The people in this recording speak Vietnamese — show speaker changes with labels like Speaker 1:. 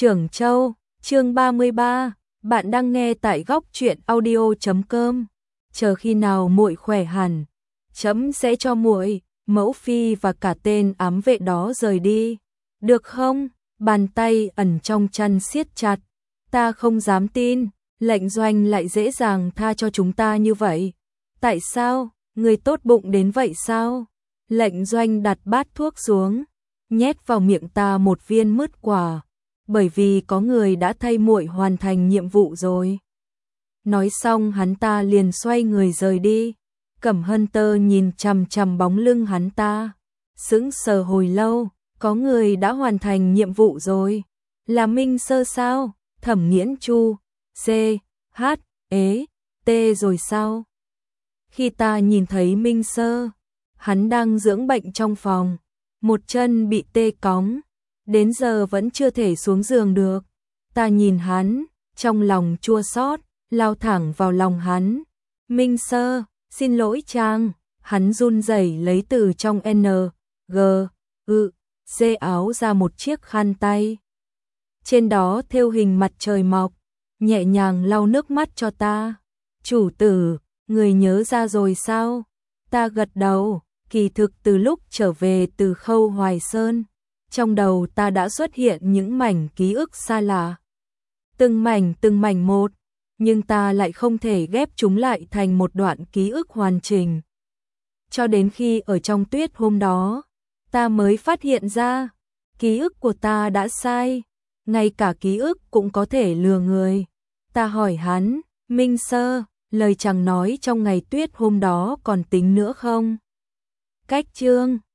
Speaker 1: Trưởng Châu, chương 33, bạn đang nghe tại góc truyện audio.com. Chờ khi nào muội khỏe hẳn, trẫm sẽ cho muội, mẫu phi và cả tên ám vệ đó rời đi. Được không? Bàn tay ẩn trong chăn siết chặt. Ta không dám tin, lệnh doanh lại dễ dàng tha cho chúng ta như vậy. Tại sao? Người tốt bụng đến vậy sao? Lệnh doanh đặt bát thuốc xuống, nhét vào miệng ta một viên mứt quả. Bởi vì có người đã thay muội hoàn thành nhiệm vụ rồi. Nói xong hắn ta liền xoay người rời đi. Cẩm Hân Tơ nhìn chằm chằm bóng lưng hắn ta, sững sờ hồi lâu. Có người đã hoàn thành nhiệm vụ rồi. Là Minh Sơ sao? Thẩm Nghiễn Chu, C, H, ế, T rồi sao? Khi ta nhìn thấy Minh Sơ, hắn đang dưỡng bệnh trong phòng, một chân bị tê cóng, đến giờ vẫn chưa thể xuống giường được. Ta nhìn hắn, trong lòng chua xót, lao thẳng vào lòng hắn. Minh Sơ, xin lỗi chàng. Hắn run rẩy lấy từ trong N, G, C áo ra một chiếc khăn tay. Trên đó thêu hình mặt trời mọc, nhẹ nhàng lau nước mắt cho ta. Chủ tử, người nhớ ra rồi sao? Ta gật đầu. Kỳ thực từ lúc trở về từ Khâu Hoài Sơn, trong đầu ta đã xuất hiện những mảnh ký ức xa lạ. Từng mảnh một, nhưng ta lại không thể ghép chúng lại thành một đoạn ký ức hoàn chỉnh. Cho đến khi ở trong tuyết hôm đó, ta mới phát hiện ra, ký ức của ta đã sai, ngay cả ký ức cũng có thể lừa người. Ta hỏi hắn, Minh Sơ, lời chàng nói trong ngày tuyết hôm đó còn tính nữa không? Cách chương